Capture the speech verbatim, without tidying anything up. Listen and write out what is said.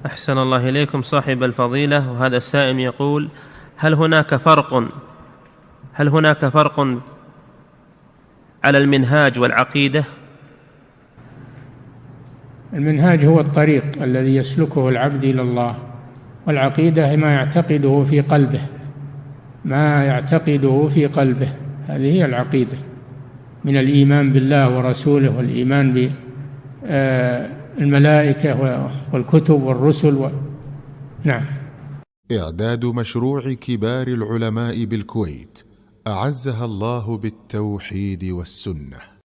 أحسن الله إليكم صاحب الفضيلة. وهذا السائل يقول: هل هناك فرق هل هناك فرق على المنهاج والعقيدة؟ المنهاج هو الطريق الذي يسلكه العبد إلى الله، والعقيدة ما يعتقده في قلبه ما يعتقده في قلبه هذه هي العقيدة، من الإيمان بالله ورسوله، والإيمان بالملائكة والكتب والرسل و... نعم. إعداد مشروع كبار العلماء بالكويت أعزها الله بالتوحيد والسنة.